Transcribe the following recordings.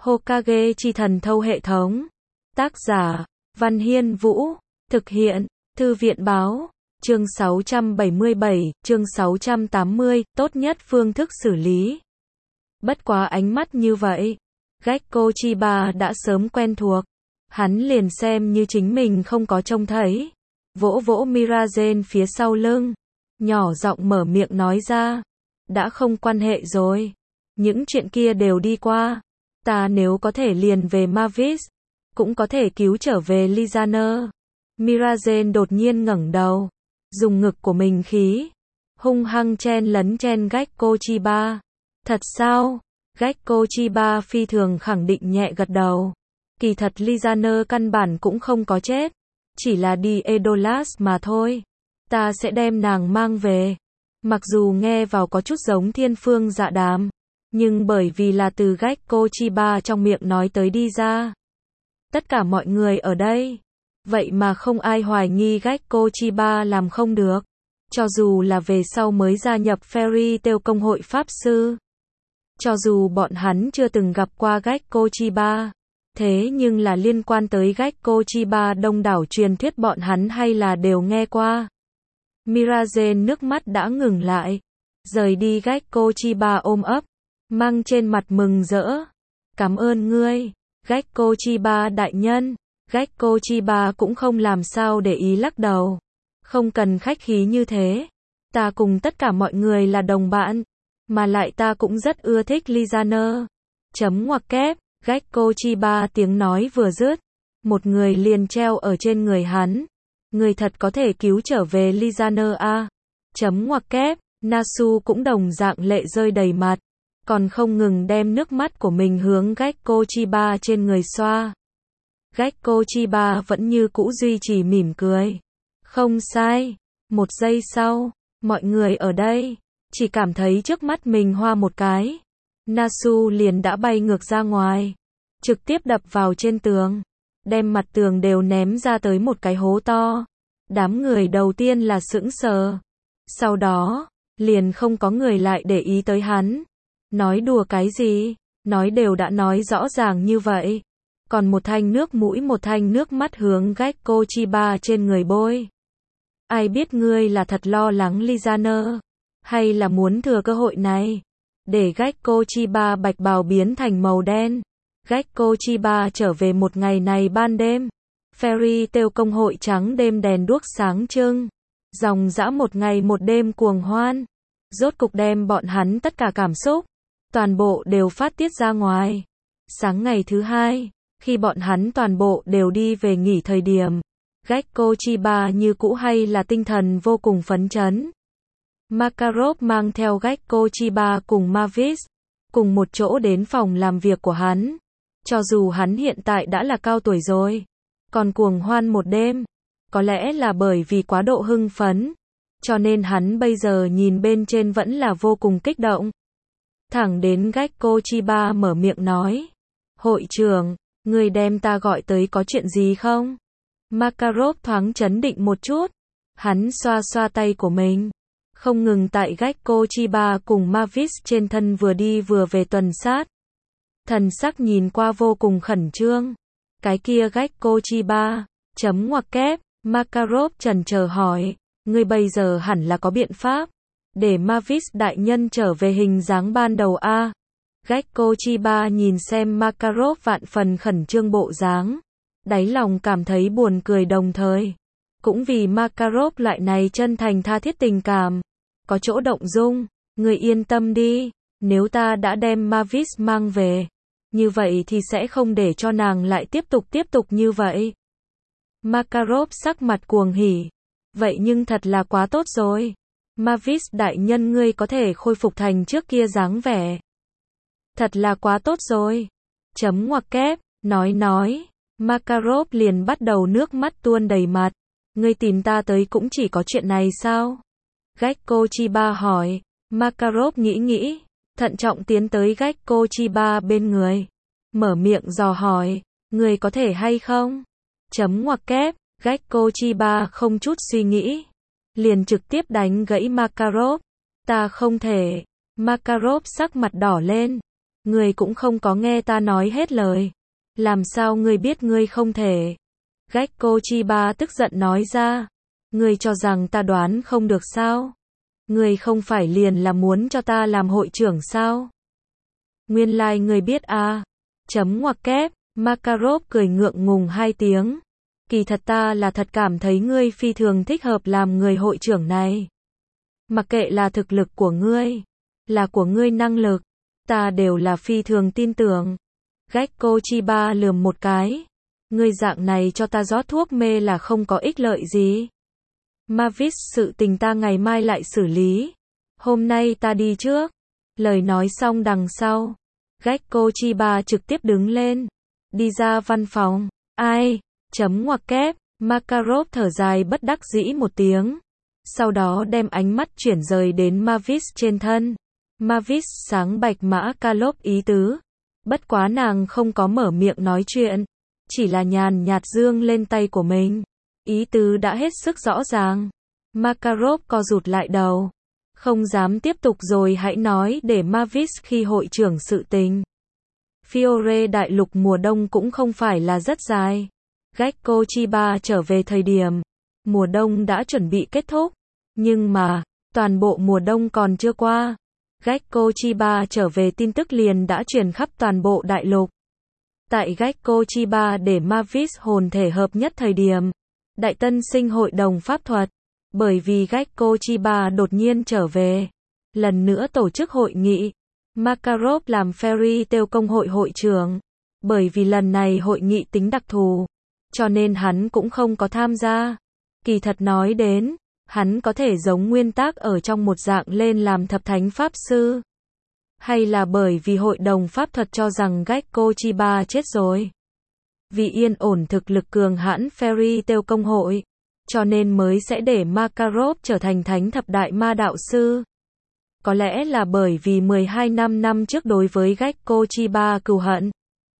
Hokage chi thần thâu hệ thống. Tác giả, Văn Hiên Vũ. Thực hiện, Thư viện Báo. Chương 677, chương 680, tốt nhất phương thức xử lý. Bất quá ánh mắt như vậy, Gekko Chiba đã sớm quen thuộc. Hắn liền xem như chính mình không có trông thấy. Vỗ vỗ Mirazen phía sau lưng, nhỏ giọng mở miệng nói ra. Đã không quan hệ rồi. Những chuyện kia đều đi qua. Ta nếu có thể liền về Mavis, cũng có thể cứu trở về Lizaner. Mirazen đột nhiên ngẩng đầu, dùng ngực của mình khí, hung hăng chen lấn chen Gekko Chiba. Thật sao? Gekko Chiba phi thường khẳng định nhẹ gật đầu. Kỳ thật Lizaner căn bản cũng không có chết, chỉ là đi Edolas mà thôi. Ta sẽ đem nàng mang về. Mặc dù nghe vào có chút giống thiên phương dạ đàm, nhưng bởi vì là từ Gekko Chiba trong miệng nói tới đi ra. Tất cả mọi người ở đây, vậy mà không ai hoài nghi Gekko Chiba làm không được. Cho dù là về sau mới gia nhập Fairy Tail công hội Pháp Sư. Cho dù bọn hắn chưa từng gặp qua Gekko Chiba. Thế nhưng là liên quan tới Gekko Chiba đông đảo truyền thuyết bọn hắn hay là đều nghe qua. Mirazen nước mắt đã ngừng lại. Rời đi Gekko Chiba ôm ấp, mang trên mặt mừng rỡ. Cảm ơn ngươi, Gekko Chiba đại nhân. Gekko Chiba cũng không làm sao để ý lắc đầu. Không cần khách khí như thế. Ta cùng tất cả mọi người là đồng bạn. Mà lại ta cũng rất ưa thích Lizaner. Chấm ngoặc kép. Gekko Chiba tiếng nói vừa dứt, một người liền treo ở trên người hắn. Người thật có thể cứu trở về Lizaner a. Chấm ngoặc kép. Nasu cũng đồng dạng lệ rơi đầy mặt, còn không ngừng đem nước mắt của mình hướng Gekko Chiba trên người xoa. Gekko Chiba vẫn như cũ duy trì mỉm cười. Không sai. Một giây sau, mọi người ở đây chỉ cảm thấy trước mắt mình hoa một cái. Nasu liền đã bay ngược ra ngoài, trực tiếp đập vào trên tường, đem mặt tường đều ném ra tới một cái hố to. Đám người đầu tiên là sững sờ, sau đó liền không có người lại để ý tới hắn. Nói đùa cái gì, nói đều đã nói rõ ràng như vậy, còn một thanh nước mũi một thanh nước mắt hướng Gekko Chiba trên người bôi. Ai biết ngươi là thật lo lắng Lizaner, hay là muốn thừa cơ hội này để Gekko Chiba bạch bào biến thành màu đen. Gekko Chiba trở về một ngày này ban đêm. Fairy Tail công hội trắng đêm đèn đuốc sáng trưng. Dòng dã một ngày một đêm cuồng hoan. Rốt cục đem bọn hắn tất cả cảm xúc, toàn bộ đều phát tiết ra ngoài. Sáng ngày thứ hai, khi bọn hắn toàn bộ đều đi về nghỉ thời điểm, Gekko Chiba như cũ hay là tinh thần vô cùng phấn chấn. Makarov mang theo Gekko Chiba cùng Mavis, cùng một chỗ đến phòng làm việc của hắn. Cho dù hắn hiện tại đã là cao tuổi rồi, còn cuồng hoan một đêm, có lẽ là bởi vì quá độ hưng phấn, cho nên hắn bây giờ nhìn bên trên vẫn là vô cùng kích động. Thẳng đến Gekko Chiba mở miệng nói, hội trưởng, người đem ta gọi tới có chuyện gì không? Makarov thoáng chấn định một chút, hắn xoa xoa tay của mình, không ngừng tại Gekko Chiba cùng Mavis trên thân vừa đi vừa về tuần sát. Thần sắc nhìn qua vô cùng khẩn trương. Cái kia Gekko Chiba, chấm ngoặc kép. Makarov chần chờ hỏi, ngươi bây giờ hẳn là có biện pháp để Mavis đại nhân trở về hình dáng ban đầu a. Gekko Chiba nhìn xem Makarov vạn phần khẩn trương bộ dáng, đáy lòng cảm thấy buồn cười đồng thời cũng vì Makarov loại này chân thành tha thiết tình cảm có chỗ động dung. Ngươi yên tâm đi, nếu ta đã đem Mavis mang về, như vậy thì sẽ không để cho nàng lại tiếp tục như vậy. Makarov sắc mặt cuồng hỉ. Vậy nhưng thật là quá tốt rồi. Mavis đại nhân ngươi có thể khôi phục thành trước kia dáng vẻ. Thật là quá tốt rồi. Chấm ngoặc kép. Nói. Makarov liền bắt đầu nước mắt tuôn đầy mặt. Ngươi tìm ta tới cũng chỉ có chuyện này sao? Gekko Chiba hỏi. Makarov nghĩ, thận trọng tiến tới Gekko Chiba bên người, mở miệng dò hỏi, ngươi có thể hay không? Chấm ngoặc kép. Gekko Chiba không chút suy nghĩ, liền trực tiếp đánh gãy Makarov. Ta không thể. Makarov sắc mặt đỏ lên, Ngươi cũng không có nghe ta nói hết lời. Làm sao ngươi biết ngươi không thể? Gekko Chiba tức giận nói ra. Ngươi cho rằng ta đoán không được sao? Ngươi không phải liền là muốn cho ta làm hội trưởng sao? Nguyên lai ngươi biết à? Chấm ngoặc kép, Makarov cười ngượng ngùng 2 tiếng. Kỳ thật ta là thật cảm thấy ngươi phi thường thích hợp làm người hội trưởng này. Mặc kệ là thực lực của ngươi, là của ngươi năng lực, ta đều là phi thường tin tưởng. Gekko Chiba lườm một cái. Ngươi dạng này cho ta rót thuốc mê là không có ích lợi gì. Mavis, sự tình ta ngày mai lại xử lý. Hôm nay ta đi trước. Lời nói xong đằng sau, Gekko Chiba trực tiếp đứng lên, đi ra văn phòng. Ai? Chấm ngoặc kép, Makarov thở dài bất đắc dĩ một tiếng. Sau đó đem ánh mắt chuyển rời đến Mavis trên thân. Mavis sáng bạch mã Kalov ý tứ. Bất quá nàng không có mở miệng nói chuyện, chỉ là nhàn nhạt dương lên tay của mình. Ý tứ đã hết sức rõ ràng. Makarov co rụt lại đầu. Không dám tiếp tục rồi, hãy nói để Mavis khi hội trưởng sự tình. Fiore đại lục mùa đông cũng không phải là rất dài. Gekko Chiba trở về thời điểm mùa đông đã chuẩn bị kết thúc. Nhưng mà, toàn bộ mùa đông còn chưa qua. Gekko Chiba trở về tin tức liền đã truyền khắp toàn bộ đại lục. Tại Gekko Chiba để Mavis hồn thể hợp nhất thời điểm, đại tân sinh hội đồng pháp thuật. Bởi vì Gekko Chiba đột nhiên trở về, lần nữa tổ chức hội nghị. Makarov làm Fairy Tail công hội hội trưởng. Bởi vì lần này hội nghị tính đặc thù, cho nên hắn cũng không có tham gia. Kỳ thật nói đến, hắn có thể giống nguyên tắc ở trong một dạng lên làm thập thánh pháp sư. Hay là bởi vì hội đồng pháp thuật cho rằng Gekko Chiba chết rồi. Vì yên ổn thực lực cường hãn Fairy Tail công hội, cho nên mới sẽ để Makarov trở thành thánh thập đại ma đạo sư. Có lẽ là bởi vì 12 năm trước đối với Gekko Chiba cừu hận.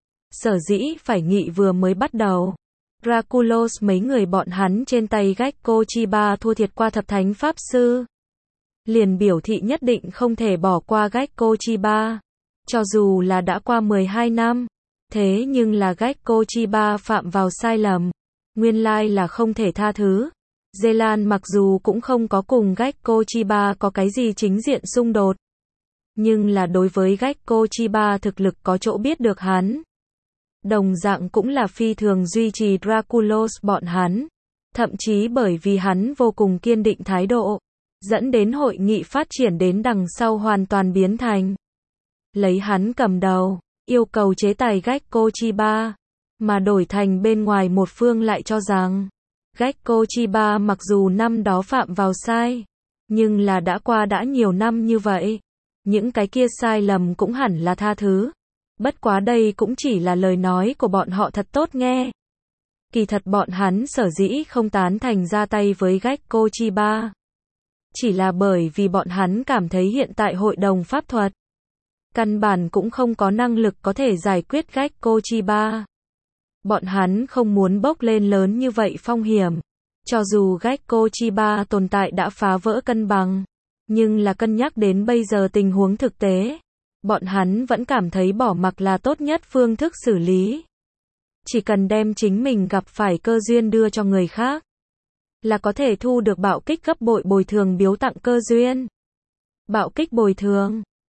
Sở dĩ phải nghị vừa mới bắt đầu. Draculos mấy người bọn hắn trên tay Gekko Chiba thua thiệt qua thập thánh pháp sư. Liền biểu thị nhất định không thể bỏ qua Gekko Chiba. Cho dù là đã qua 12 năm. Thế nhưng là Gekko Chiba phạm vào sai lầm. Nguyên lai là không thể tha thứ. Zelan mặc dù cũng không có cùng Gekko Chiba có cái gì chính diện xung đột. Nhưng là đối với Gekko Chiba thực lực có chỗ biết được hắn. Đồng dạng cũng là phi thường duy trì Draculos bọn hắn. Thậm chí bởi vì hắn vô cùng kiên định thái độ, dẫn đến hội nghị phát triển đến đằng sau hoàn toàn biến thành lấy hắn cầm đầu, yêu cầu chế tài Gekko Chiba, mà đổi thành bên ngoài một phương lại cho rằng Gekko Chiba mặc dù năm đó phạm vào sai, nhưng là đã qua đã nhiều năm như vậy, những cái kia sai lầm cũng hẳn là tha thứ. Bất quá đây cũng chỉ là lời nói của bọn họ thật tốt nghe. Kỳ thật bọn hắn sở dĩ không tán thành ra tay với Gekko Chiba, chỉ là bởi vì bọn hắn cảm thấy hiện tại hội đồng pháp thuật căn bản cũng không có năng lực có thể giải quyết Gekko Chiba. Bọn hắn không muốn bốc lên lớn như vậy phong hiểm. Cho dù Gekko Chiba tồn tại đã phá vỡ cân bằng, nhưng là cân nhắc đến bây giờ tình huống thực tế, bọn hắn vẫn cảm thấy bỏ mặc là tốt nhất phương thức xử lý. Chỉ cần đem chính mình gặp phải cơ duyên đưa cho người khác, là có thể thu được bạo kích gấp bội bồi thường biếu tặng cơ duyên. Bạo kích bồi thường